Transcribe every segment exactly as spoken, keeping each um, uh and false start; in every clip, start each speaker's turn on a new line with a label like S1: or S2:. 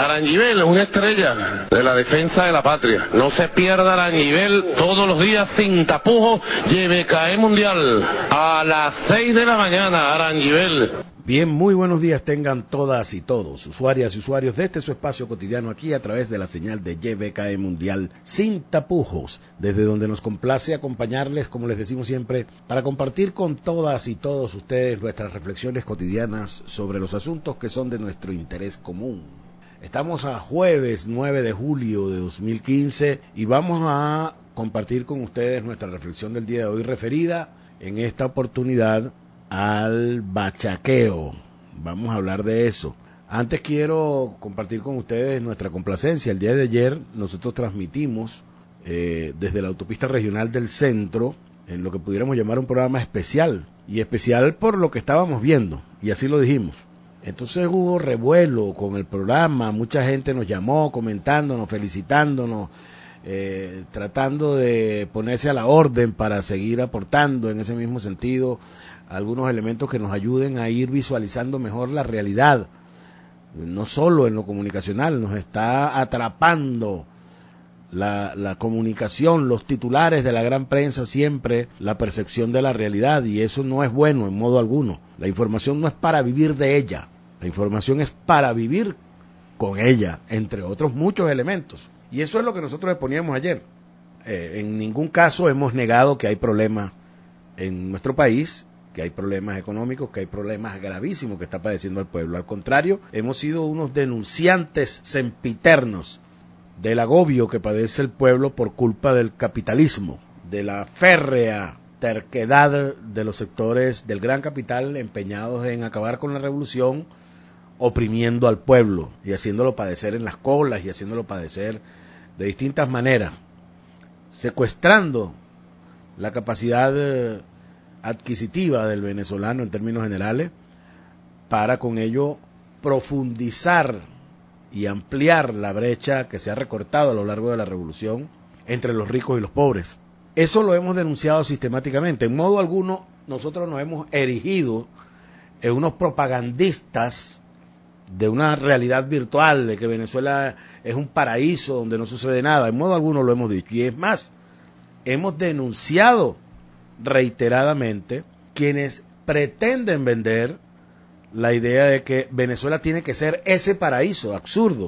S1: Arangibel es una estrella de la defensa de la patria. No se pierda Arangibel todos los días sin tapujos. Y B K E Mundial a las seis de la mañana, Arangibel.
S2: Bien, muy buenos días tengan todas y todos, usuarias y usuarios de este su espacio cotidiano aquí a través de la señal de Y B K E Mundial sin tapujos, desde donde nos complace acompañarles, como les decimos siempre, para compartir con todas y todos ustedes nuestras reflexiones cotidianas sobre los asuntos que son de nuestro interés común. Estamos a jueves nueve de julio de dos mil quince y vamos a compartir con ustedes nuestra reflexión del día de hoy referida en esta oportunidad al bachaqueo. Vamos a hablar de eso. Antes quiero compartir con ustedes nuestra complacencia. El día de ayer nosotros transmitimos eh, desde la autopista regional del centro en lo que pudiéramos llamar un programa especial, y especial por lo que estábamos viendo, y así lo dijimos. Entonces hubo revuelo con el programa, mucha gente nos llamó comentándonos, felicitándonos, eh, tratando de ponerse a la orden para seguir aportando en ese mismo sentido algunos elementos que nos ayuden a ir visualizando mejor la realidad, no solo en lo comunicacional. Nos está atrapando la, la comunicación, los titulares de la gran prensa, siempre la percepción de la realidad, y eso no es bueno en modo alguno. La información no es para vivir de ella, la información es para vivir con ella, entre otros muchos elementos, y eso es lo que nosotros exponíamos ayer. Eh, en ningún caso hemos negado que hay problemas en nuestro país, que hay problemas económicos, que hay problemas gravísimos que está padeciendo el pueblo. Al contrario, hemos sido unos denunciantes sempiternos del agobio que padece el pueblo por culpa del capitalismo, de la férrea terquedad de los sectores del gran capital empeñados en acabar con la revolución, oprimiendo al pueblo y haciéndolo padecer en las colas y haciéndolo padecer de distintas maneras, secuestrando la capacidad de adquisitiva del venezolano en términos generales, para con ello profundizar y ampliar la brecha que se ha recortado a lo largo de la revolución entre los ricos y los pobres. Eso lo hemos denunciado sistemáticamente. En modo alguno nosotros nos hemos erigido en unos propagandistas de una realidad virtual, de que Venezuela es un paraíso donde no sucede nada. En modo alguno lo hemos dicho, y es más, hemos denunciado reiteradamente quienes pretenden vender la idea de que Venezuela tiene que ser ese paraíso absurdo,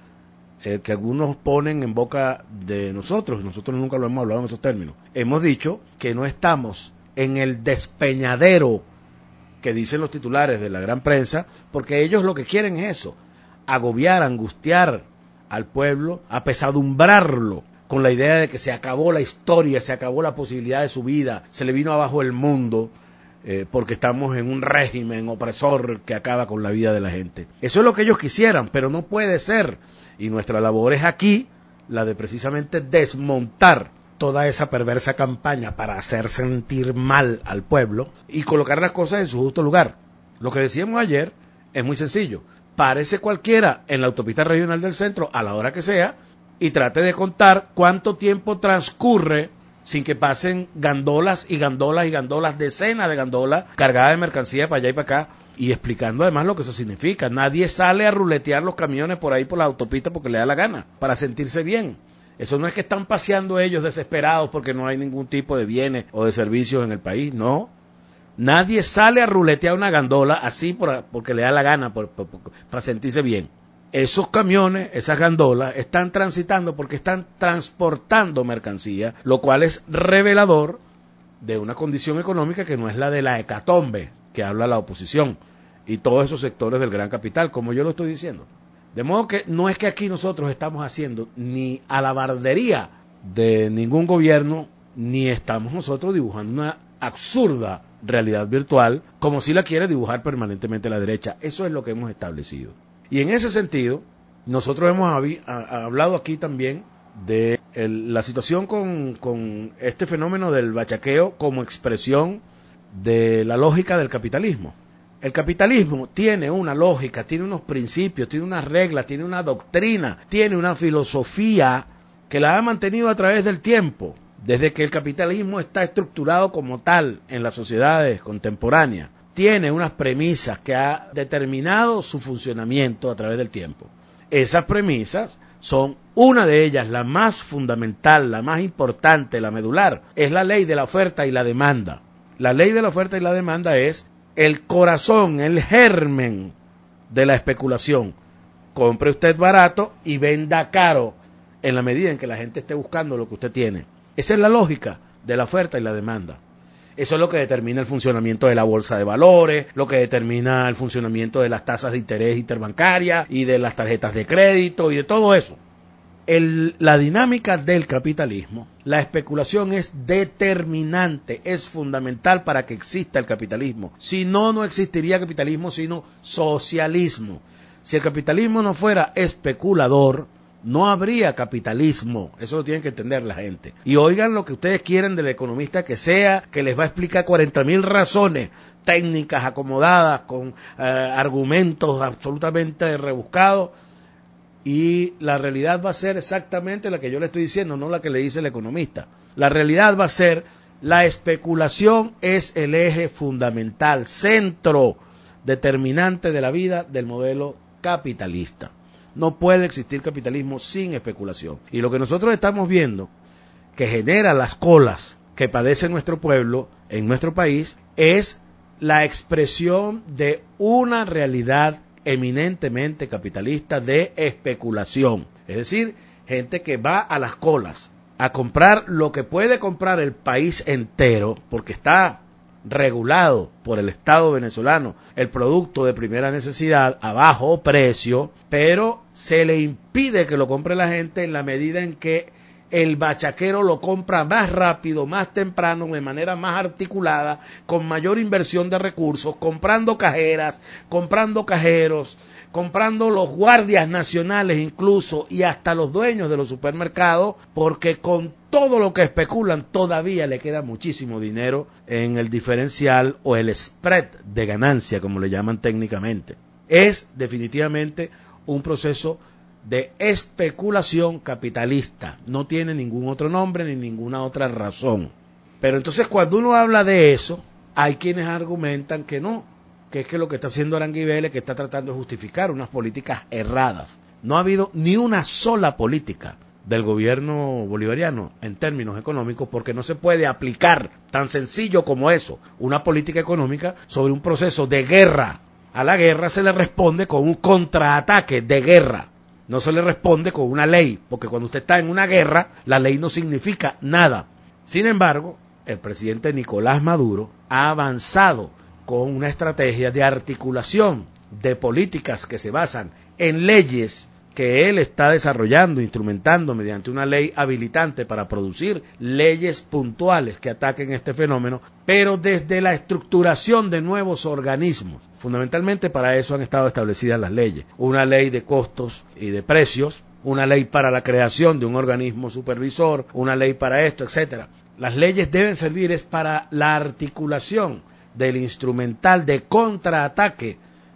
S2: el que algunos ponen en boca de nosotros. Nosotros nunca lo hemos hablado en esos términos. Hemos dicho que no estamos en el despeñadero que dicen los titulares de la gran prensa, porque ellos lo que quieren es eso, agobiar, angustiar al pueblo, apesadumbrarlo con la idea de que se acabó la historia, se acabó la posibilidad de su vida, se le vino abajo el mundo, eh, porque estamos en un régimen opresor que acaba con la vida de la gente. Eso es lo que ellos quisieran, pero no puede ser, y nuestra labor es aquí la de precisamente desmontar toda esa perversa campaña para hacer sentir mal al pueblo y colocar las cosas en su justo lugar. Lo que decíamos ayer es muy sencillo: párese cualquiera en la autopista regional del centro a la hora que sea y trate de contar cuánto tiempo transcurre sin que pasen gandolas y gandolas y gandolas, decenas de gandolas cargadas de mercancía para allá y para acá, y explicando además lo que eso significa. Nadie sale a ruletear los camiones por ahí por la autopista porque le da la gana, para sentirse bien. Eso no es que están paseando ellos desesperados porque no hay ningún tipo de bienes o de servicios en el país, no. Nadie sale a ruletear una gandola así por, porque le da la gana, por, por, por, para sentirse bien. Esos camiones, esas gandolas, están transitando porque están transportando mercancía, lo cual es revelador de una condición económica que no es la de la hecatombe que habla la oposición y todos esos sectores del gran capital, como yo lo estoy diciendo. De modo que no es que aquí nosotros estamos haciendo ni alabardería de ningún gobierno, ni estamos nosotros dibujando una absurda realidad virtual, como si la quiere dibujar permanentemente la derecha. Eso es lo que hemos establecido. Y en ese sentido, nosotros hemos habi- a- hablado aquí también de el, la situación con, con este fenómeno del bachaqueo como expresión de la lógica del capitalismo. El capitalismo tiene una lógica, tiene unos principios, tiene unas reglas, tiene una doctrina, tiene una filosofía que la ha mantenido a través del tiempo, desde que el capitalismo está estructurado como tal en las sociedades contemporáneas. Tiene unas premisas que ha determinado su funcionamiento a través del tiempo. esas premisas son una de ellas, la más fundamental, la más importante, la medular, es la ley de la oferta y la demanda. La ley de la oferta y la demanda es el corazón, el germen de la especulación. Compre usted barato y venda caro en la medida en que la gente esté buscando lo que usted tiene. Esa es la lógica de la oferta y la demanda. Eso es lo que determina el funcionamiento de la bolsa de valores, lo que determina el funcionamiento de las tasas de interés interbancarias y de las tarjetas de crédito y de todo eso. El, la dinámica del capitalismo, la especulación es determinante, es fundamental para que exista el capitalismo. Si no, no existiría capitalismo, sino socialismo. Si el capitalismo no fuera especulador, no habría capitalismo. Eso lo tienen que entender la gente. Y oigan lo que ustedes quieren del economista que sea, que les va a explicar cuarenta mil razones técnicas acomodadas con eh, argumentos absolutamente rebuscados. Y la realidad va a ser exactamente la que yo le estoy diciendo, no la que le dice el economista. La realidad va a ser, la especulación es el eje fundamental, centro determinante de la vida del modelo capitalista. No puede existir capitalismo sin especulación. Y lo que nosotros estamos viendo, que genera las colas que padece nuestro pueblo en nuestro país, es la expresión de una realidad eminentemente capitalista de especulación. Es decir, gente que va a las colas a comprar lo que puede comprar el país entero, porque está regulado por el Estado venezolano el producto de primera necesidad a bajo precio, pero se le impide que lo compre la gente en la medida en que el bachaquero lo compra más rápido, más temprano, de manera más articulada, con mayor inversión de recursos, comprando cajeras, comprando cajeros, comprando los guardias nacionales incluso y hasta los dueños de los supermercados, porque con todo lo que especulan todavía le queda muchísimo dinero en el diferencial o el spread de ganancia, como le llaman técnicamente. Es definitivamente un proceso de especulación capitalista, no tiene ningún otro nombre ni ninguna otra razón. Pero entonces cuando uno habla de eso, hay quienes argumentan que no, que es que lo que está haciendo Aranguí Vélez, que está tratando de justificar unas políticas erradas. No ha habido ni una sola política del gobierno bolivariano en términos económicos, porque no se puede aplicar tan sencillo como eso, una política económica sobre un proceso de guerra. A la guerra se le responde con un contraataque de guerra. No se le responde con una ley, porque cuando usted está en una guerra, la ley no significa nada. Sin embargo, el presidente Nicolás Maduro ha avanzado con una estrategia de articulación de políticas que se basan en leyes que él está desarrollando, instrumentando mediante una ley habilitante para producir leyes puntuales que ataquen este fenómeno, pero desde la estructuración de nuevos organismos. Fundamentalmente para eso han estado establecidas las leyes. Una ley de costos y de precios, una ley para la creación de un organismo supervisor, una ley para esto, etcétera. Las leyes deben servir es para la articulación del instrumental de contraataque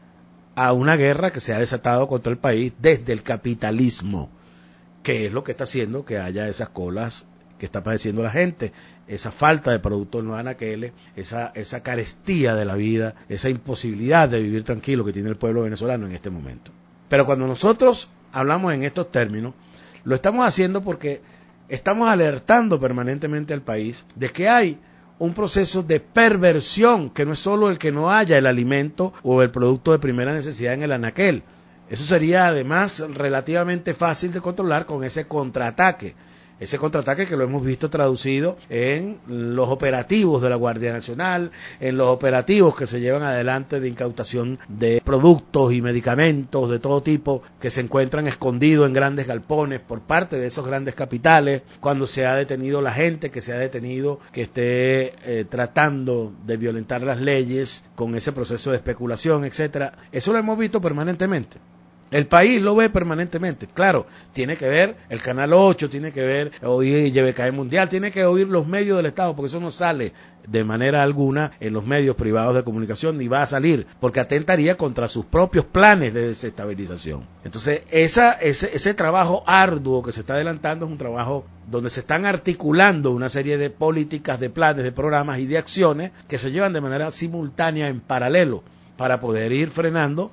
S2: a una guerra que se ha desatado contra el país desde el capitalismo, que es lo que está haciendo que haya esas colas que está padeciendo la gente, esa falta de productos no anaqueles, esa, esa carestía de la vida, esa imposibilidad de vivir tranquilo que tiene el pueblo venezolano en este momento. Pero cuando nosotros hablamos en estos términos, lo estamos haciendo porque estamos alertando permanentemente al país de que hay un proceso de perversión, que no es solo el que no haya el alimento o el producto de primera necesidad en el anaquel. Eso sería además relativamente fácil de controlar con ese contraataque. Ese contraataque que lo hemos visto traducido en los operativos de la Guardia Nacional, en los operativos que se llevan adelante de incautación de productos y medicamentos de todo tipo que se encuentran escondidos en grandes galpones por parte de esos grandes capitales, cuando se ha detenido la gente que se ha detenido, que esté eh, tratando de violentar las leyes con ese proceso de especulación, etcétera. Eso lo hemos visto permanentemente. El país lo ve permanentemente, claro, tiene que ver el Canal ocho, tiene que ver oír Y V K E Mundial, tiene que oír los medios del Estado, porque eso no sale de manera alguna en los medios privados de comunicación, ni va a salir, porque atentaría contra sus propios planes de desestabilización. Entonces, esa, ese, ese trabajo arduo que se está adelantando es un trabajo donde se están articulando una serie de políticas, de planes, de programas y de acciones que se llevan de manera simultánea en paralelo para poder ir frenando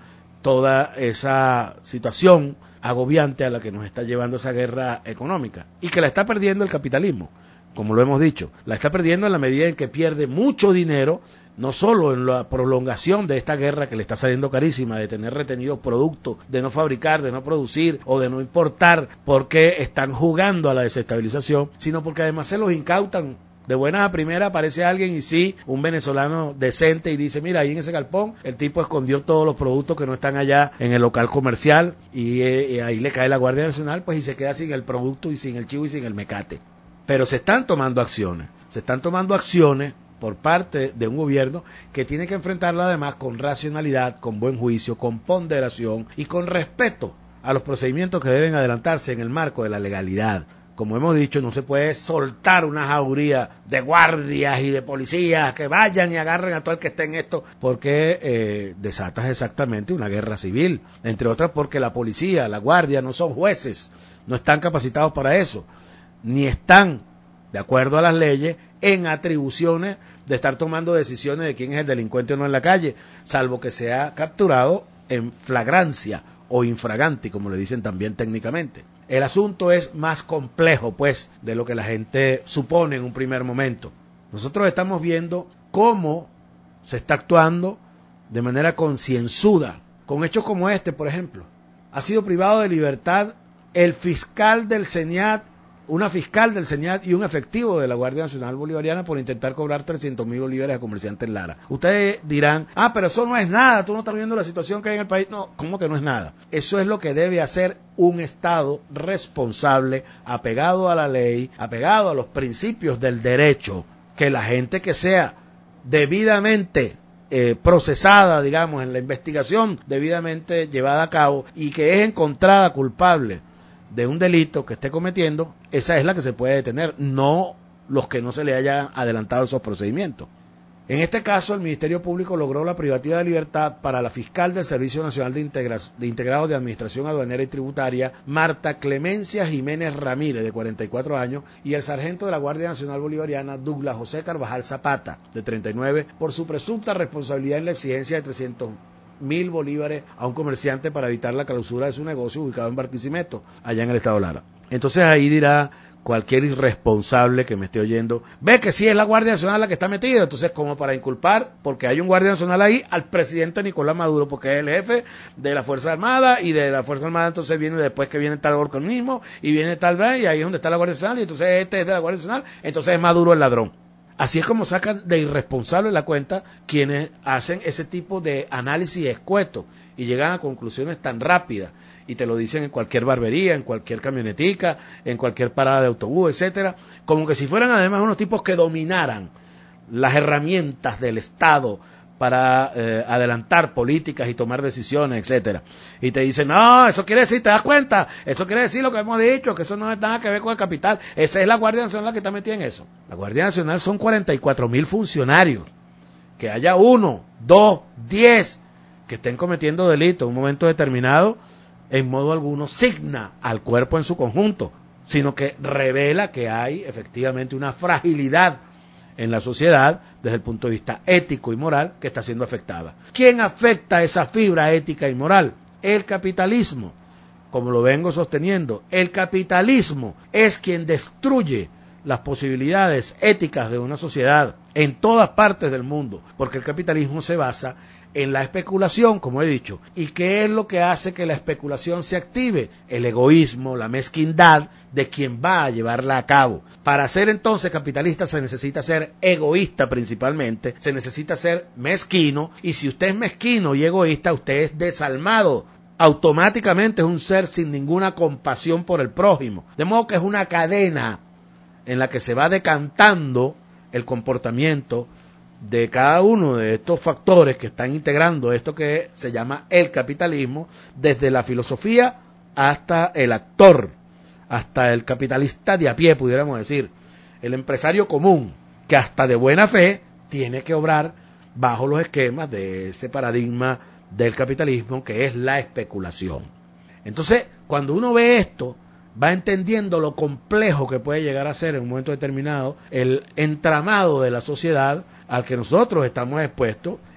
S2: toda esa situación agobiante a la que nos está llevando esa guerra económica y que la está perdiendo el capitalismo, como lo hemos dicho, la está perdiendo en la medida en que pierde mucho dinero, no solo en la prolongación de esta guerra que le está saliendo carísima, de tener retenidos productos, de no fabricar, de no producir o de no importar porque están jugando a la desestabilización, sino porque además se los incautan. De buenas a primeras aparece alguien y sí, un venezolano decente y dice, mira, ahí en ese galpón el tipo escondió todos los productos que no están allá en el local comercial y, eh, y ahí le cae la Guardia Nacional, pues y se queda sin el producto y sin el chivo y sin el mecate. Pero se están tomando acciones, se están tomando acciones por parte de un gobierno que tiene que enfrentarlo además con racionalidad, con buen juicio, con ponderación y con respeto a los procedimientos que deben adelantarse en el marco de la legalidad. Como hemos dicho, no se puede soltar una jauría de guardias y de policías que vayan y agarren a todo el que esté en esto, porque eh, desatas exactamente una guerra civil, entre otras porque la policía, la guardia no son jueces, no están capacitados para eso, ni están, de acuerdo a las leyes, en atribuciones de estar tomando decisiones de quién es el delincuente o no en la calle, salvo que sea capturado en flagrancia o infraganti, como le dicen también técnicamente. El asunto es más complejo, pues, de lo que la gente supone en un primer momento. Nosotros estamos viendo cómo se está actuando de manera concienzuda, con hechos como este, por ejemplo. Ha sido privado de libertad el fiscal del CENIAT, una fiscal del CENIAT y un efectivo de la Guardia Nacional Bolivariana por intentar cobrar trescientos mil bolívares a comerciantes Lara. Ustedes dirán, ah, pero eso no es nada, tú no estás viendo la situación que hay en el país. No, ¿cómo que no es nada? Eso es lo que debe hacer un Estado responsable, apegado a la ley, apegado a los principios del derecho, que la gente que sea debidamente eh, procesada, digamos, en la investigación, debidamente llevada a cabo y que es encontrada culpable de un delito que esté cometiendo, esa es la que se puede detener, no los que no se le hayan adelantado esos procedimientos. En este caso, el Ministerio Público logró la privativa de libertad para la fiscal del Servicio Nacional de, Integra- de Integrados de Administración Aduanera y Tributaria, Marta Clemencia Jiménez Ramírez, de cuarenta y cuatro años, y el sargento de la Guardia Nacional Bolivariana, Douglas José Carvajal Zapata, de treinta y nueve, por su presunta responsabilidad en la exigencia de trescientos mil bolívares a un comerciante para evitar la clausura de su negocio ubicado en Barquisimeto, allá en el estado Lara. Entonces ahí dirá cualquier irresponsable que me esté oyendo, ve que sí es la Guardia Nacional la que está metida, entonces como para inculpar, porque hay un Guardia Nacional ahí, al presidente Nicolás Maduro, porque es el jefe de la Fuerza Armada, y de la Fuerza Armada entonces viene después que viene tal organismo, y viene tal vez, y ahí es donde está la Guardia Nacional, y entonces este es de la Guardia Nacional, entonces es Maduro el ladrón. Así es como sacan de irresponsable la cuenta quienes hacen ese tipo de análisis escueto y llegan a conclusiones tan rápidas y te lo dicen en cualquier barbería, en cualquier camionetica, en cualquier parada de autobús, etcétera, como que si fueran además unos tipos que dominaran las herramientas del Estado para eh, adelantar políticas y tomar decisiones, etcétera. Y te dicen, no, eso quiere decir, ¿te das cuenta? Eso quiere decir lo que hemos dicho, que eso no tiene nada que ver con el capital. Esa es la Guardia Nacional la que está metida en eso. La Guardia Nacional son cuarenta y cuatro mil funcionarios. Que haya uno, dos, diez que estén cometiendo delitos en un momento determinado, en modo alguno signa al cuerpo en su conjunto, sino que revela que hay efectivamente una fragilidad en la sociedad desde el punto de vista ético y moral que está siendo afectada. ¿Quién afecta esa fibra ética y moral? El capitalismo, como lo vengo sosteniendo. El capitalismo es quien destruye las posibilidades éticas de una sociedad en todas partes del mundo, porque el capitalismo se basa en la especulación, como he dicho. ¿Y qué es lo que hace que la especulación se active? El egoísmo, la mezquindad de quien va a llevarla a cabo. Para ser entonces capitalista se necesita ser egoísta principalmente, se necesita ser mezquino, y si usted es mezquino y egoísta, usted es desalmado. Automáticamente es un ser sin ninguna compasión por el prójimo. De modo que es una cadena en la que se va decantando el comportamiento de cada uno de estos factores que están integrando esto que se llama el capitalismo, desde la filosofía hasta el actor, hasta el capitalista de a pie, pudiéramos decir, el empresario común, que hasta de buena fe tiene que obrar bajo los esquemas de ese paradigma del capitalismo que es la especulación. Entonces, cuando uno ve esto, va entendiendo lo complejo que puede llegar a ser en un momento determinado el entramado de la sociedad al que nosotros estamos expuestos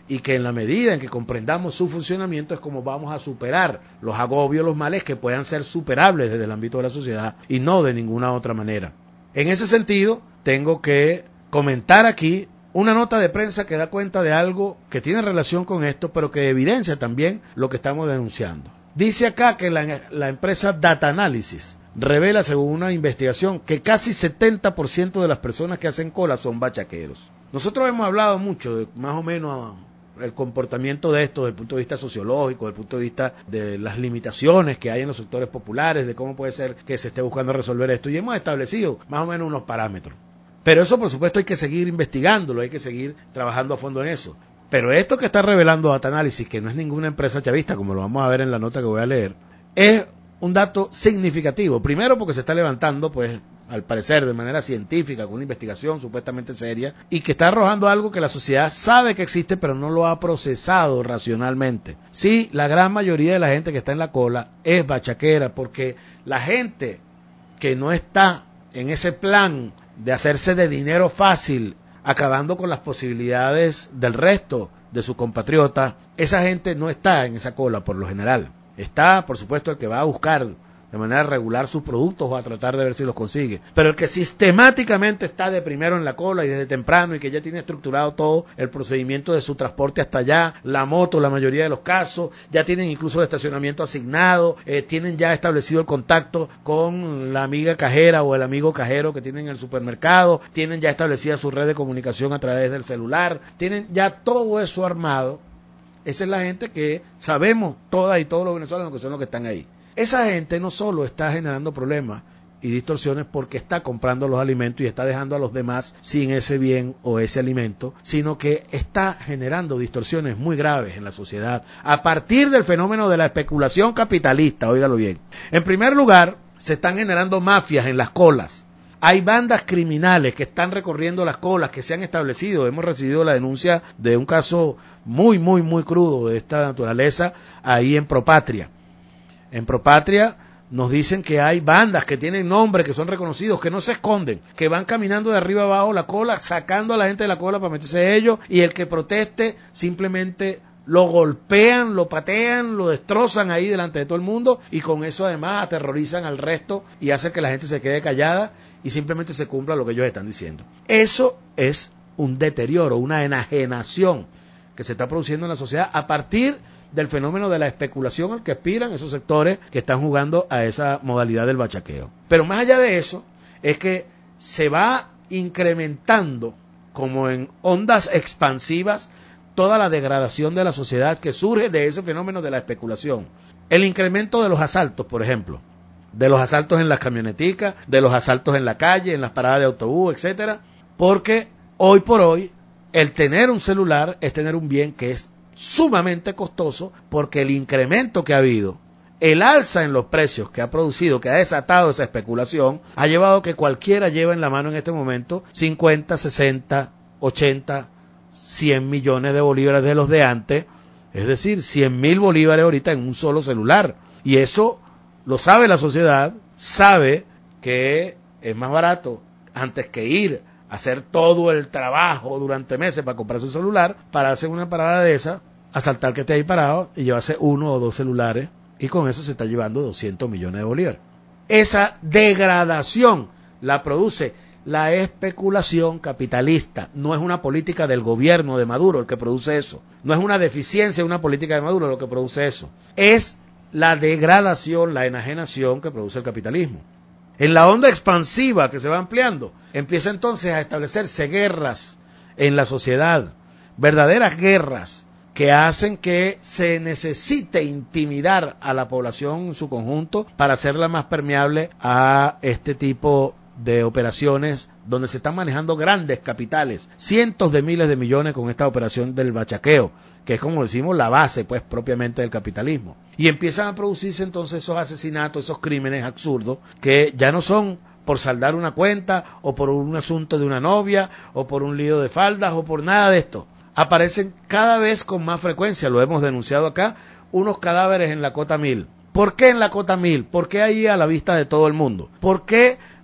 S2: y que en la medida en que comprendamos su funcionamiento es como vamos a superar los agobios, los males que puedan ser superables desde el ámbito de la sociedad y no de ninguna otra manera. En ese sentido, tengo que comentar aquí una nota de prensa que da cuenta de algo que tiene relación con esto, pero que evidencia también lo que estamos denunciando. Dice acá que la, la empresa Data Analysis revela, según una investigación, que casi setenta por ciento de las personas que hacen cola son bachaqueros. Nosotros hemos hablado mucho de más o menos el comportamiento de esto desde el punto de vista sociológico, desde el punto de vista de las limitaciones que hay en los sectores populares, de cómo puede ser que se esté buscando resolver esto, y hemos establecido más o menos unos parámetros. Pero eso, por supuesto, hay que seguir investigándolo, hay que seguir trabajando a fondo en eso. Pero esto que está revelando Data Analysis, que no es ninguna empresa chavista, como lo vamos a ver en la nota que voy a leer, es un dato significativo. Primero porque se está levantando, pues, al parecer de manera científica, con una investigación supuestamente seria, y que está arrojando algo que la sociedad sabe que existe, pero no lo ha procesado racionalmente. Sí, la gran mayoría de la gente que está en la cola es bachaquera, porque la gente que no está en ese plan de hacerse de dinero fácil, acabando con las posibilidades del resto de sus compatriotas, esa gente no está en esa cola por lo general. Está, por supuesto, el que va a buscar de manera regular sus productos o a tratar de ver si los consigue. Pero el que sistemáticamente está de primero en la cola y desde temprano y que ya tiene estructurado todo el procedimiento de su transporte hasta allá, la moto, la mayoría de los casos, ya tienen incluso el estacionamiento asignado, eh, tienen ya establecido el contacto con la amiga cajera o el amigo cajero que tienen en el supermercado, tienen ya establecida su red de comunicación a través del celular, tienen ya todo eso armado. Esa es la gente que sabemos todas y todos los venezolanos que son los que están ahí. Esa gente no solo está generando problemas y distorsiones porque está comprando los alimentos y está dejando a los demás sin ese bien o ese alimento, sino que está generando distorsiones muy graves en la sociedad a partir del fenómeno de la especulación capitalista, óigalo bien. En primer lugar, se están generando mafias en las colas. Hay bandas criminales que están recorriendo las colas, que se han establecido. Hemos recibido la denuncia de un caso muy, muy, muy crudo de esta naturaleza ahí en Propatria. En Propatria nos dicen que hay bandas que tienen nombres, que son reconocidos, que no se esconden, que van caminando de arriba abajo la cola, sacando a la gente de la cola para meterse ellos, y el que proteste simplemente lo golpean, lo patean, lo destrozan ahí delante de todo el mundo, y con eso además aterrorizan al resto y hacen que la gente se quede callada y simplemente se cumpla lo que ellos están diciendo. Eso es un deterioro, una enajenación que se está produciendo en la sociedad a partir del fenómeno de la especulación al que aspiran esos sectores que están jugando a esa modalidad del bachaqueo. Pero más allá de eso, es que se va incrementando como en ondas expansivas toda la degradación de la sociedad que surge de ese fenómeno de la especulación. El incremento de los asaltos, por ejemplo, de los asaltos en las camioneticas, de los asaltos en la calle, en las paradas de autobús, etcétera, porque hoy por hoy el tener un celular es tener un bien que es sumamente costoso, porque el incremento que ha habido, el alza en los precios que ha producido, que ha desatado esa especulación, ha llevado que cualquiera lleve en la mano en este momento cincuenta, sesenta, ochenta, cien millones de bolívares de los de antes, es decir, cien mil bolívares ahorita en un solo celular. Y eso lo sabe la sociedad, sabe que es más barato antes que ir hacer todo el trabajo durante meses para comprar su celular, para hacer una parada de esa, asaltar que esté ahí parado y llevarse uno o dos celulares, y con eso se está llevando doscientos millones de bolívares. Esa degradación la produce la especulación capitalista, no es una política del gobierno de Maduro el que produce eso, no es una deficiencia de una política de Maduro lo que produce eso, es la degradación, la enajenación que produce el capitalismo. En la onda expansiva que se va ampliando, empieza entonces a establecerse guerras en la sociedad, verdaderas guerras que hacen que se necesite intimidar a la población en su conjunto para hacerla más permeable a este tipo de operaciones donde se están manejando grandes capitales, cientos de miles de millones con esta operación del bachaqueo, que es, como decimos, la base pues propiamente del capitalismo. Y empiezan a producirse entonces esos asesinatos, esos crímenes absurdos, que ya no son por saldar una cuenta, o por un asunto de una novia, o por un lío de faldas, o por nada de esto. Aparecen cada vez con más frecuencia, lo hemos denunciado acá, unos cadáveres en la Cota Mil. ¿Por qué en la Cota Mil? ¿Por qué ahí a la vista de todo el mundo? ¿Por qué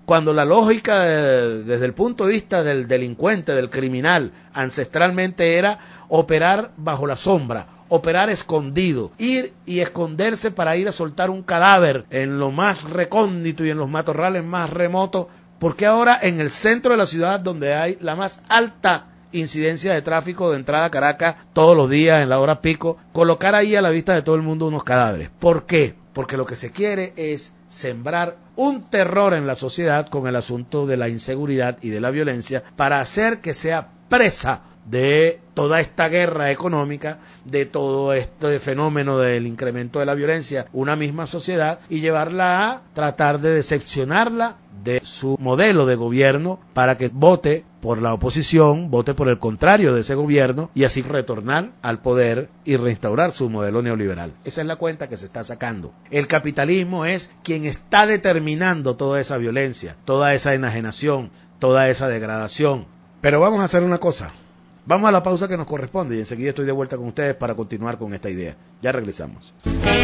S2: Cuando la lógica de, desde el punto de vista del delincuente, del criminal, ancestralmente era operar bajo la sombra, operar escondido, ir y esconderse para ir a soltar un cadáver en lo más recóndito y en los matorrales más remotos, porque ahora en el centro de la ciudad, donde hay la más alta incidencia de tráfico de entrada a Caracas todos los días en la hora pico, colocar ahí a la vista de todo el mundo unos cadáveres? ¿Por qué? Porque lo que se quiere es sembrar un terror en la sociedad con el asunto de la inseguridad y de la violencia para hacer que sea presa de toda esta guerra económica, de todo este fenómeno del incremento de la violencia, una misma sociedad, y llevarla a tratar de decepcionarla de su modelo de gobierno para que vote por la oposición, vote por el contrario de ese gobierno y así retornar al poder y reinstaurar su modelo neoliberal. Esa es la cuenta que se está sacando. El capitalismo es quien está determinando toda esa violencia, toda esa enajenación, toda esa degradación. Pero vamos a hacer una cosa. Vamos a la pausa que nos corresponde y enseguida estoy de vuelta con ustedes para continuar con esta idea. Ya regresamos.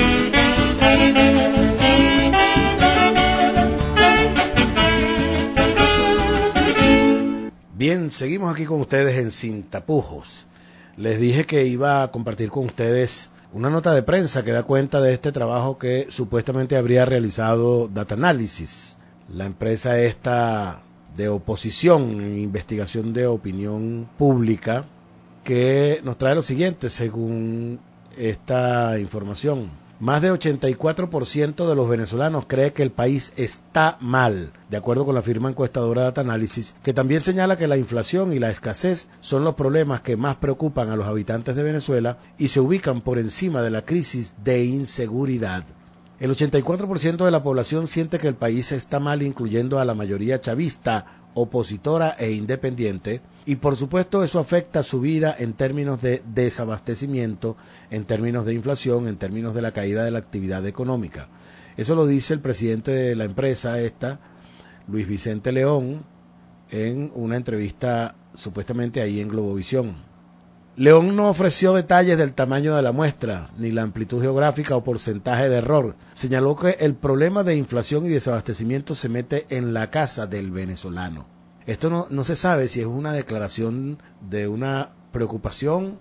S2: Bien, seguimos aquí con ustedes en Sin Tapujos. Les dije que iba a compartir con ustedes una nota de prensa que da cuenta de este trabajo que supuestamente habría realizado Data Analysis, la empresa esta de oposición en investigación de opinión pública, que nos trae lo siguiente según esta información. Más de ochenta y cuatro por ciento de los venezolanos cree que el país está mal, de acuerdo con la firma encuestadora Data Analysis, que también señala que la inflación y la escasez son los problemas que más preocupan a los habitantes de Venezuela y se ubican por encima de la crisis de inseguridad. El ochenta y cuatro por ciento de la población siente que el país está mal, incluyendo a la mayoría chavista, opositora e independiente, y por supuesto eso afecta su vida en términos de desabastecimiento, en términos de inflación, en términos de la caída de la actividad económica. Eso lo dice el presidente de la empresa esta, Luis Vicente León, en una entrevista supuestamente ahí en Globovisión. León no ofreció detalles del tamaño de la muestra, ni la amplitud geográfica o porcentaje de error. Señaló que el problema de inflación y desabastecimiento se mete en la casa del venezolano. Esto no, no se sabe si es una declaración de una preocupación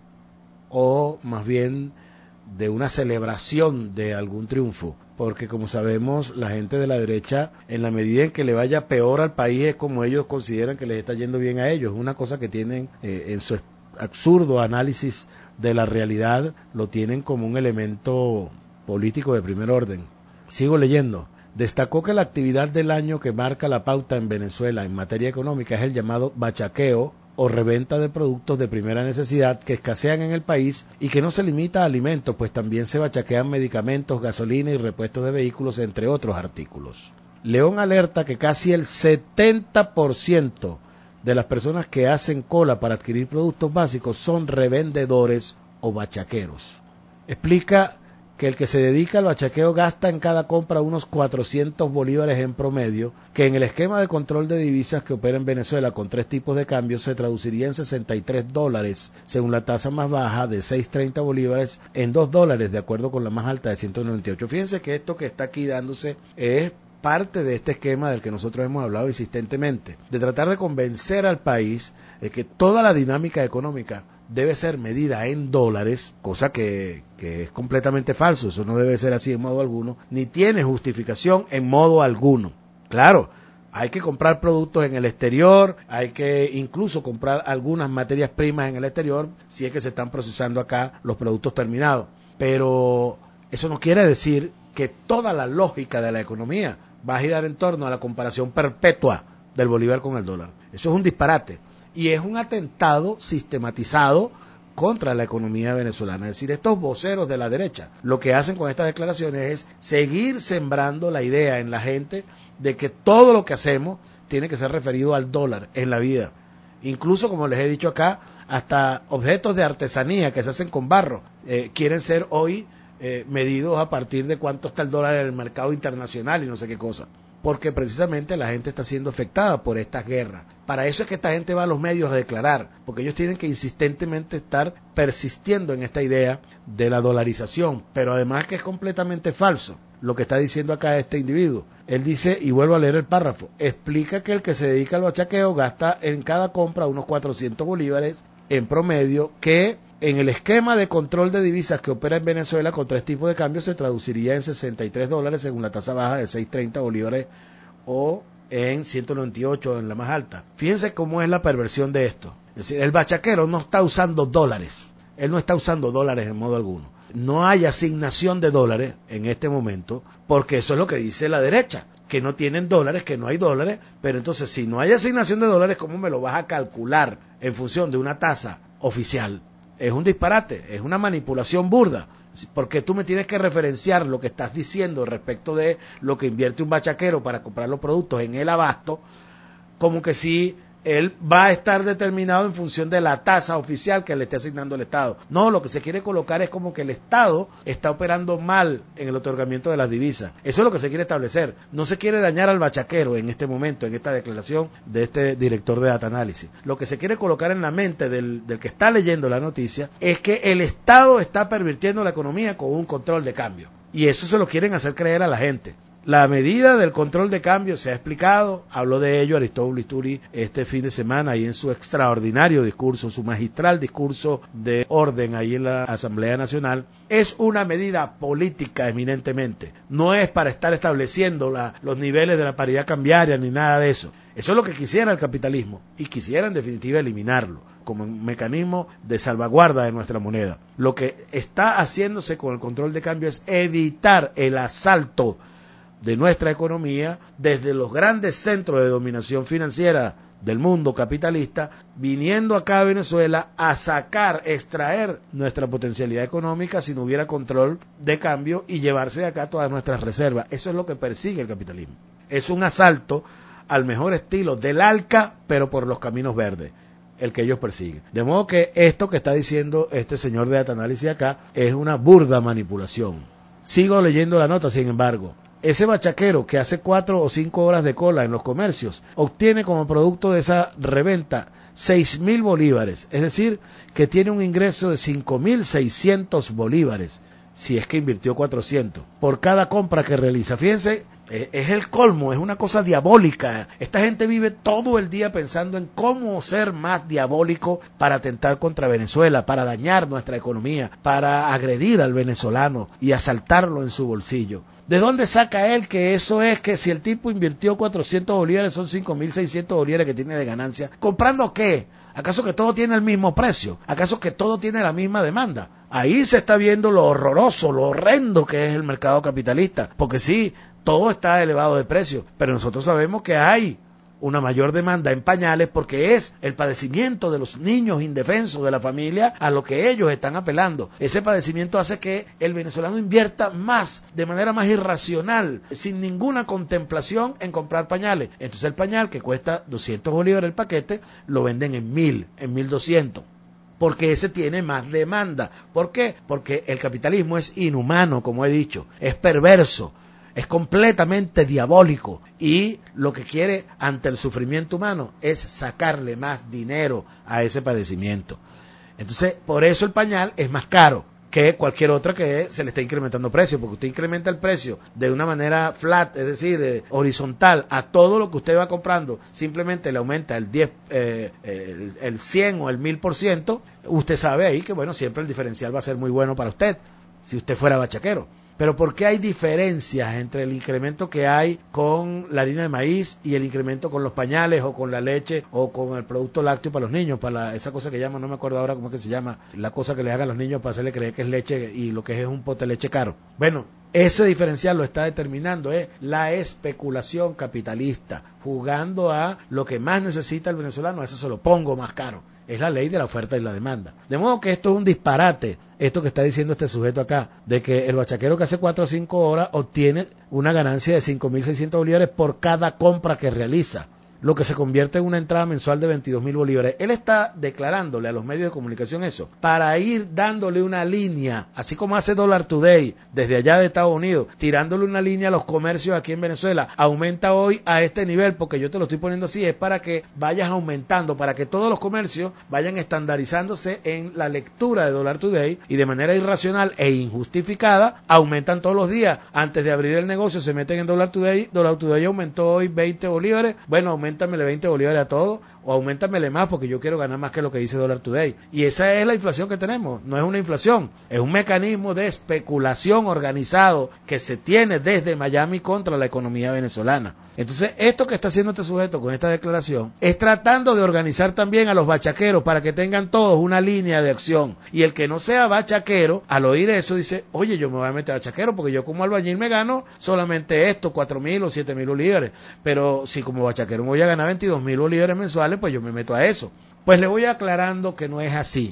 S2: o más bien de una celebración de algún triunfo, porque como sabemos la gente de la derecha, en la medida en que le vaya peor al país, es como ellos consideran que les está yendo bien a ellos. Es una cosa que tienen eh, en su absurdo análisis de la realidad, lo tienen como un elemento político de primer orden. Sigo leyendo. Destacó que la actividad del año que marca la pauta en Venezuela en materia económica es el llamado bachaqueo o reventa de productos de primera necesidad que escasean en el país y que no se limita a alimentos, pues también se bachaquean medicamentos, gasolina y repuestos de vehículos, entre otros artículos. León alerta que casi el setenta por ciento de las personas que hacen cola para adquirir productos básicos son revendedores o bachaqueros. Explica que el que se dedica al bachaqueo gasta en cada compra unos cuatrocientos bolívares en promedio, que en el esquema de control de divisas que opera en Venezuela con tres tipos de cambio se traduciría en sesenta y tres dólares, según la tasa más baja de seiscientos treinta bolívares, en dos dólares, de acuerdo con la más alta de ciento noventa y ocho. Fíjense que esto que está aquí dándose es parte de este esquema del que nosotros hemos hablado insistentemente, de tratar de convencer al país de que toda la dinámica económica debe ser medida en dólares, cosa que, que es completamente falso. Eso no debe ser así en modo alguno, ni tiene justificación en modo alguno. Claro, hay que comprar productos en el exterior, hay que incluso comprar algunas materias primas en el exterior si es que se están procesando acá los productos terminados, pero eso no quiere decir que toda la lógica de la economía va a girar en torno a la comparación perpetua del bolívar con el dólar. Eso es un disparate y es un atentado sistematizado contra la economía venezolana. Es decir, estos voceros de la derecha lo que hacen con estas declaraciones es seguir sembrando la idea en la gente de que todo lo que hacemos tiene que ser referido al dólar en la vida. Incluso, como les he dicho acá, hasta objetos de artesanía que se hacen con barro eh, quieren ser hoy Eh, medidos a partir de cuánto está el dólar en el mercado internacional y no sé qué cosa, porque precisamente la gente está siendo afectada por estas guerras. Para eso es que esta gente va a los medios a declarar, porque ellos tienen que insistentemente estar persistiendo en esta idea de la dolarización, pero además que es completamente falso. lo que está diciendo acá este individuo. Él dice, y vuelvo a leer el párrafo, explica que el que se dedica al bachaqueo gasta en cada compra unos cuatrocientos bolívares en promedio, que en el esquema de control de divisas que opera en Venezuela con tres tipos de cambio se traduciría en sesenta y tres dólares según la tasa baja de seiscientos treinta bolívares o en ciento noventa y ocho en la más alta. Fíjense cómo es la perversión de esto. Es decir, el bachaquero no está usando dólares, él no está usando dólares en modo alguno. No hay asignación de dólares en este momento, porque eso es lo que dice la derecha, que no tienen dólares, que no hay dólares, pero entonces si no hay asignación de dólares, ¿cómo me lo vas a calcular en función de una tasa oficial? Es un disparate, es una manipulación burda, porque tú me tienes que referenciar lo que estás diciendo respecto de lo que invierte un bachaquero para comprar los productos en el abasto, como que si él va a estar determinado en función de la tasa oficial que le esté asignando el Estado. No, lo que se quiere colocar es como que el Estado está operando mal en el otorgamiento de las divisas. Eso es lo que se quiere establecer. No se quiere dañar al bachaquero en este momento, en esta declaración de este director de Data Analysis. Lo que se quiere colocar en la mente del, del que está leyendo la noticia es que el Estado está pervirtiendo la economía con un control de cambio. Y eso se lo quieren hacer creer a la gente. La medida del control de cambio se ha explicado, habló de ello Aristóbulo Isturi este fin de semana ahí en su extraordinario discurso, su magistral discurso de orden ahí en la Asamblea Nacional. Es una medida política eminentemente, no es para estar estableciendo la, los niveles de la paridad cambiaria ni nada de eso. Eso es lo que quisiera el capitalismo y quisiera en definitiva eliminarlo como un mecanismo de salvaguarda de nuestra moneda. Lo que está haciéndose con el control de cambio es evitar el asalto de nuestra economía desde los grandes centros de dominación financiera del mundo capitalista, viniendo acá a Venezuela a sacar, extraer nuestra potencialidad económica si no hubiera control de cambio y llevarse de acá todas nuestras reservas. Eso es lo que persigue el capitalismo. Es un asalto al mejor estilo del ALCA, pero por los caminos verdes, el que ellos persiguen. De modo que esto que está diciendo este señor de Data Analysis acá es una burda manipulación. Sigo leyendo la nota, sin embargo. Ese bachaquero que hace cuatro o cinco horas de cola en los comercios obtiene como producto de esa reventa seis mil bolívares, es decir, que tiene un ingreso de cinco mil seiscientos bolívares, si es que invirtió cuatrocientos, por cada compra que realiza. Fíjense, es el colmo, es una cosa diabólica. Esta gente vive todo el día pensando en cómo ser más diabólico para atentar contra Venezuela, para dañar nuestra economía, para agredir al venezolano y asaltarlo en su bolsillo. ¿De dónde saca él que eso es que si el tipo invirtió cuatrocientos bolívares son cinco mil seiscientos bolívares que tiene de ganancia? ¿Comprando qué? ¿Acaso que todo tiene el mismo precio? ¿Acaso que todo tiene la misma demanda? Ahí se está viendo lo horroroso, lo horrendo que es el mercado capitalista, porque sí, todo está elevado de precio, pero nosotros sabemos que hay una mayor demanda en pañales porque es el padecimiento de los niños indefensos de la familia a lo que ellos están apelando. Ese padecimiento hace que el venezolano invierta más, de manera más irracional, sin ninguna contemplación en comprar pañales. Entonces el pañal que cuesta doscientos bolívares el paquete, lo venden en mil, en mil doscientos. Porque ese tiene más demanda. ¿Por qué? Porque el capitalismo es inhumano, como he dicho, es perverso, es completamente diabólico y lo que quiere ante el sufrimiento humano es sacarle más dinero a ese padecimiento. Entonces, por eso el pañal es más caro que cualquier otra que se le está incrementando precio, porque usted incrementa el precio de una manera flat, es decir, eh, horizontal a todo lo que usted va comprando, simplemente le aumenta el diez, eh, el, el cien o el mil por ciento, usted sabe ahí que bueno, siempre el diferencial va a ser muy bueno para usted, si usted fuera bachaquero. Pero ¿por qué hay diferencias entre el incremento que hay con la harina de maíz y el incremento con los pañales o con la leche o con el producto lácteo para los niños? Para la, esa cosa que llaman, no me acuerdo ahora cómo es que se llama, la cosa que le hagan a los niños para hacerle creer que es leche y lo que es es un pote de leche caro. Bueno, ese diferencial lo está determinando es la especulación capitalista, jugando a lo que más necesita el venezolano, a eso se lo pongo más caro. Es la ley de la oferta y la demanda. De modo que esto es un disparate, esto que está diciendo este sujeto acá, de que el bachaquero que hace cuatro o cinco horas obtiene una ganancia de cinco mil seiscientos bolívares por cada compra que realiza. lo que se convierte en una entrada mensual de veintidós mil bolívares. Él está declarándole a los medios de comunicación eso, para ir dándole una línea, así como hace Dollar Today desde allá de Estados Unidos, tirándole una línea a los comercios aquí en Venezuela. Aumenta hoy a este nivel, porque yo te lo estoy poniendo así, es para que vayas aumentando, para que todos los comercios vayan estandarizándose en la lectura de Dollar Today, y de manera irracional e injustificada aumentan todos los días. Antes de abrir el negocio se meten en Dollar Today. Dollar Today aumentó hoy veinte bolívares, bueno, aumentamele veinte bolívares a todo, o aumentamele más porque yo quiero ganar más que lo que dice Dollar Today. Y esa es la inflación que tenemos. No es una inflación, es un mecanismo de especulación organizado que se tiene desde Miami contra la economía venezolana. Entonces, esto que está haciendo este sujeto con esta declaración es tratando de organizar también a los bachaqueros para que tengan todos una línea de acción. Y el que no sea bachaquero, al oír eso dice, oye, yo me voy a meter a bachaquero porque yo como albañil me gano solamente esto, cuatro mil o siete mil bolívares. Pero si como bachaquero me voy a ganar veintidós mil bolívares mensuales, pues yo me meto a eso. Pues le voy aclarando que no es así.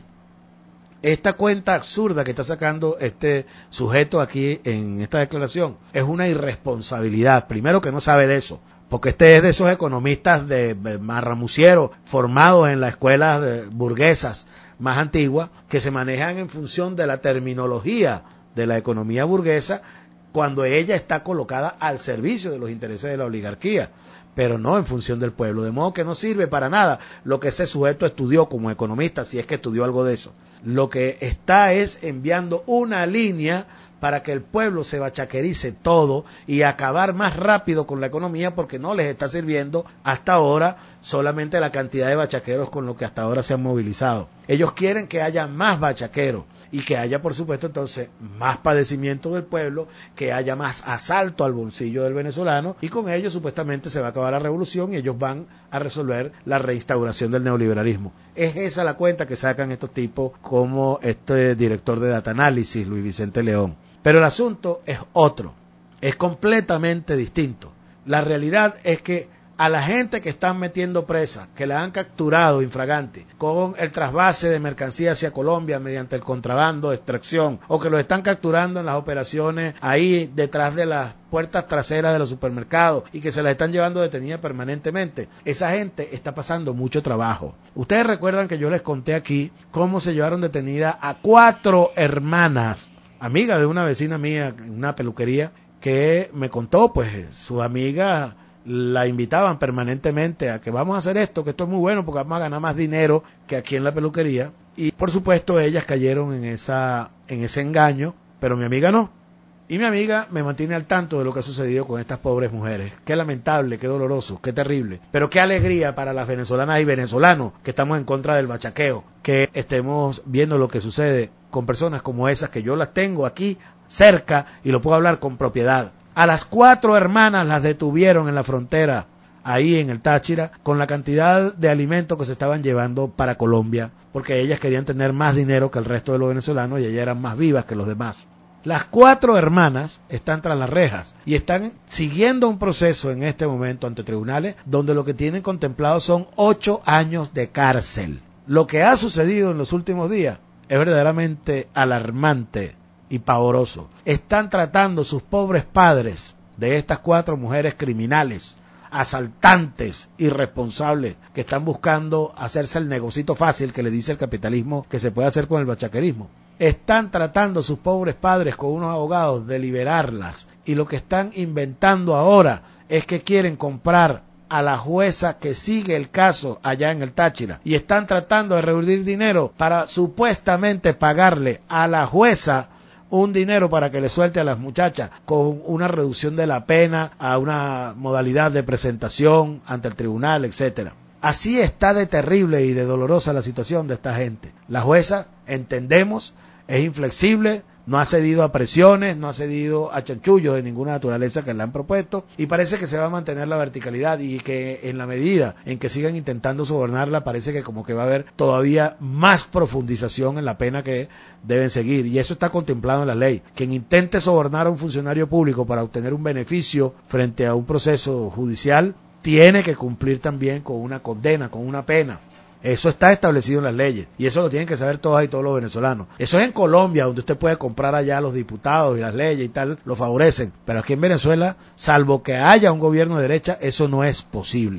S2: Esta cuenta absurda que está sacando este sujeto aquí en esta declaración es una irresponsabilidad. Primero, que no sabe de eso, porque este es de esos economistas de, de marramucieros formados en las escuelas de, burguesas más antiguas, que se manejan en función de la terminología de la economía burguesa, cuando ella está colocada al servicio de los intereses de la oligarquía, pero no en función del pueblo, de modo que no sirve para nada lo que ese sujeto estudió como economista, si es que estudió algo de eso. Lo que está es enviando una línea para que el pueblo se bachaquerice todo y acabar más rápido con la economía, porque no les está sirviendo hasta ahora solamente la cantidad de bachaqueros con lo que hasta ahora se han movilizado. Ellos quieren que haya más bachaqueros y que haya, por supuesto, entonces más padecimiento del pueblo, que haya más asalto al bolsillo del venezolano, y con ello supuestamente se va a acabar la revolución y ellos van a resolver la reinstauración del neoliberalismo. Es esa la cuenta que sacan estos tipos, como este director de Data Analysis, Luis Vicente León. Pero el asunto es otro, es completamente distinto. La realidad es que a la gente que están metiendo presa, que la han capturado infragante con el trasvase de mercancía hacia Colombia mediante el contrabando, extracción, o que lo están capturando en las operaciones ahí detrás de las puertas traseras de los supermercados y que se la están llevando detenida permanentemente, esa gente está pasando mucho trabajo. Ustedes recuerdan que yo les conté aquí cómo se llevaron detenida a cuatro hermanas, amiga de una vecina mía en una peluquería, que me contó, pues su amiga la invitaban permanentemente a que vamos a hacer esto, que esto es muy bueno porque vamos a ganar más dinero que aquí en la peluquería. Y por supuesto ellas cayeron en esa en ese engaño, pero mi amiga no. Y mi amiga me mantiene al tanto de lo que ha sucedido con estas pobres mujeres. Qué lamentable, qué doloroso, qué terrible. Pero qué alegría para las venezolanas y venezolanos que estamos en contra del bachaqueo, que estemos viendo lo que sucede con personas como esas, que yo las tengo aquí cerca y lo puedo hablar con propiedad. A las cuatro hermanas las detuvieron en la frontera, ahí en el Táchira, con la cantidad de alimentos que se estaban llevando para Colombia, porque ellas querían tener más dinero que el resto de los venezolanos y ellas eran más vivas que los demás. Las cuatro hermanas están tras las rejas y están siguiendo un proceso en este momento ante tribunales donde lo que tienen contemplado son ocho años de cárcel. Lo que ha sucedido en los últimos días es verdaderamente alarmante y pavoroso. Están tratando sus pobres padres de estas cuatro mujeres criminales, asaltantes, irresponsables, que están buscando hacerse el negocito fácil que le dice el capitalismo que se puede hacer con el bachaquerismo. Están tratando sus pobres padres con unos abogados de liberarlas, y lo que están inventando ahora es que quieren comprar a la jueza que sigue el caso allá en el Táchira, y están tratando de reunir dinero para supuestamente pagarle a la jueza un dinero para que le suelte a las muchachas con una reducción de la pena, a una modalidad de presentación ante el tribunal, etcétera. Así está de terrible y de dolorosa la situación de esta gente. La jueza, entendemos, es inflexible, no ha cedido a presiones, no ha cedido a chanchullos de ninguna naturaleza que le han propuesto, y parece que se va a mantener la verticalidad, y que en la medida en que sigan intentando sobornarla, parece que como que va a haber todavía más profundización en la pena que deben seguir, y eso está contemplado en la ley. Quien intente sobornar a un funcionario público para obtener un beneficio frente a un proceso judicial tiene que cumplir también con una condena, con una pena. Eso está establecido en las leyes, y eso lo tienen que saber todas y todos los venezolanos. Eso es en Colombia, donde usted puede comprar allá los diputados y las leyes y tal, lo favorecen. Pero aquí en Venezuela, salvo que haya un gobierno de derecha, eso no es posible.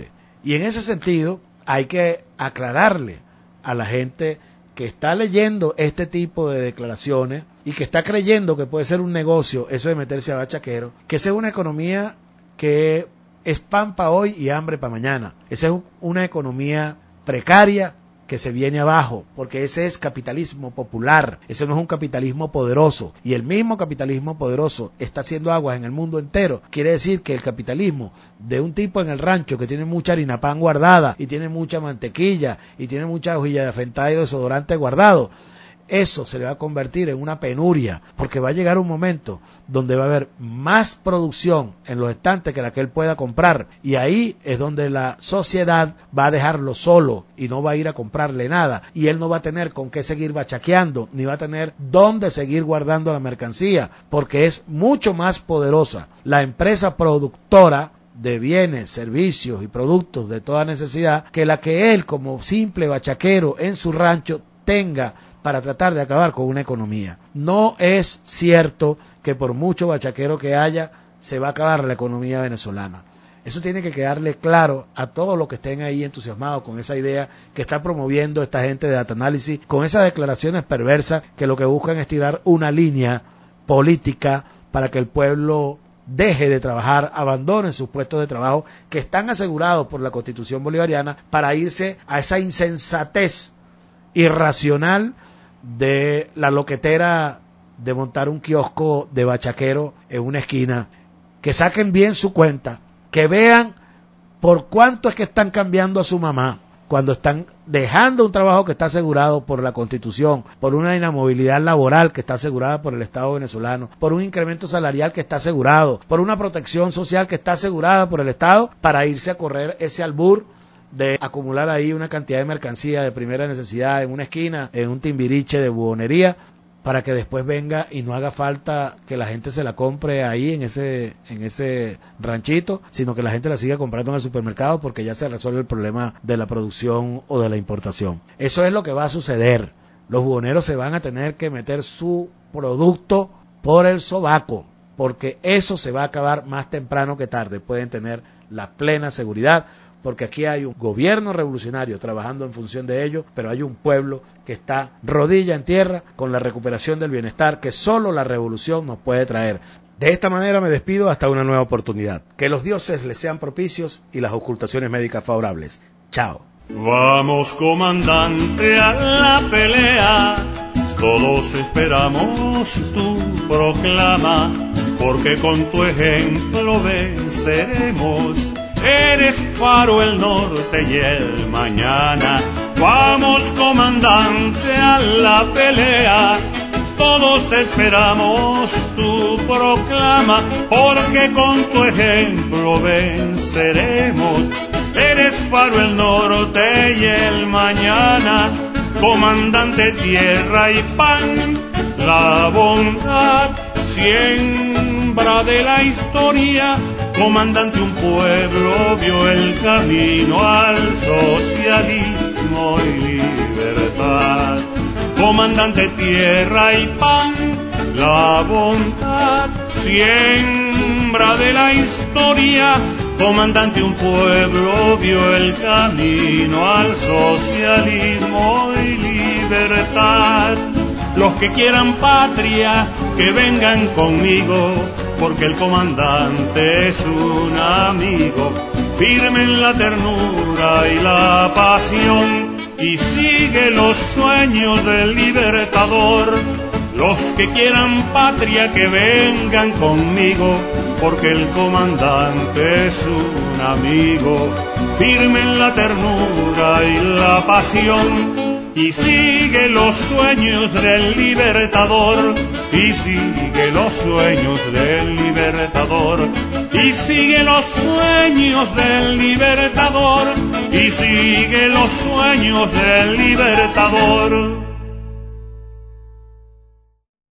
S2: Y en ese sentido hay que aclararle a la gente que está leyendo este tipo de declaraciones y que está creyendo que puede ser un negocio eso de meterse a bachaquero, que esa es una economía que es pan para hoy y hambre para mañana. Esa es una economía precaria que se viene abajo, porque ese es capitalismo popular, ese no es un capitalismo poderoso, y el mismo capitalismo poderoso está haciendo aguas en el mundo entero. Quiere decir que el capitalismo de un tipo en el rancho que tiene mucha harina pan guardada, y tiene mucha mantequilla, y tiene mucha hojilla de afeitar y desodorante guardado, eso se le va a convertir en una penuria, porque va a llegar un momento donde va a haber más producción en los estantes que la que él pueda comprar, y ahí es donde la sociedad va a dejarlo solo y no va a ir a comprarle nada, y él no va a tener con qué seguir bachaqueando, ni va a tener dónde seguir guardando la mercancía, porque es mucho más poderosa la empresa productora de bienes, servicios y productos de toda necesidad que la que él, como simple bachaquero en su rancho, tenga para tratar de acabar con una economía. No es cierto que por mucho bachaquero que haya, se va a acabar la economía venezolana. Eso tiene que quedarle claro a todos los que estén ahí entusiasmados con esa idea que está promoviendo esta gente de Data Análisis, con esas declaraciones perversas que lo que buscan es tirar una línea política para que el pueblo deje de trabajar, abandone sus puestos de trabajo que están asegurados por la Constitución bolivariana, para irse a esa insensatez irracional de la loquetera de montar un kiosco de bachaquero en una esquina. Que saquen bien su cuenta, que vean por cuánto es que están cambiando a su mamá cuando están dejando un trabajo que está asegurado por la Constitución, por una inamovilidad laboral que está asegurada por el Estado venezolano, por un incremento salarial que está asegurado, por una protección social que está asegurada por el Estado, para irse a correr ese albur de acumular ahí una cantidad de mercancía de primera necesidad en una esquina, en un timbiriche de buhonería, para que después venga y no haga falta que la gente se la compre ahí en ese en ese ranchito, sino que la gente la siga comprando en el supermercado porque ya se resuelve el problema de la producción o de la importación. Eso es lo que va a suceder. Los buhoneros se van a tener que meter su producto por el sobaco, porque eso se va a acabar más temprano que tarde. Pueden tener la plena seguridad, porque aquí hay un gobierno revolucionario trabajando en función de ello, pero hay un pueblo que está rodilla en tierra con la recuperación del bienestar que solo la revolución nos puede traer. De esta manera me despido hasta una nueva oportunidad. Que los dioses les sean propicios y las ocultaciones médicas favorables. Chao.
S3: Vamos, comandante, a la pelea. Todos esperamos tu proclama, porque con tu ejemplo venceremos. Eres faro el norte y el mañana. Vamos, comandante, a la pelea. Todos esperamos tu proclama, porque con tu ejemplo venceremos. Eres faro el norte y el mañana. Comandante, tierra y pan, la bondad, siembra de la historia. Comandante, un pueblo vio el camino al socialismo y libertad. Comandante, tierra y pan, la bondad, siembra de la historia. Comandante, un pueblo vio el camino al socialismo y libertad. Los que quieran patria, que vengan conmigo, porque el comandante es un amigo, firme en la ternura y la pasión, y sigue los sueños del libertador. Los que quieran patria, que vengan conmigo, porque el comandante es un amigo, firme en la ternura y la pasión, y sigue los sueños del libertador, y sigue los sueños del libertador, y sigue los sueños del libertador, y sigue los sueños del libertador.